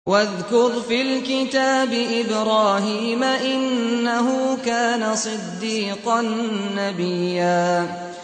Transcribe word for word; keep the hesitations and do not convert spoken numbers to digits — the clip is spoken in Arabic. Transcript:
وَاذْكُرْ فِي الْكِتَابِ إِبْرَاهِيمَ ۚ إِنَّهُ كَانَ صِدِّيقًا نَّبِيًّا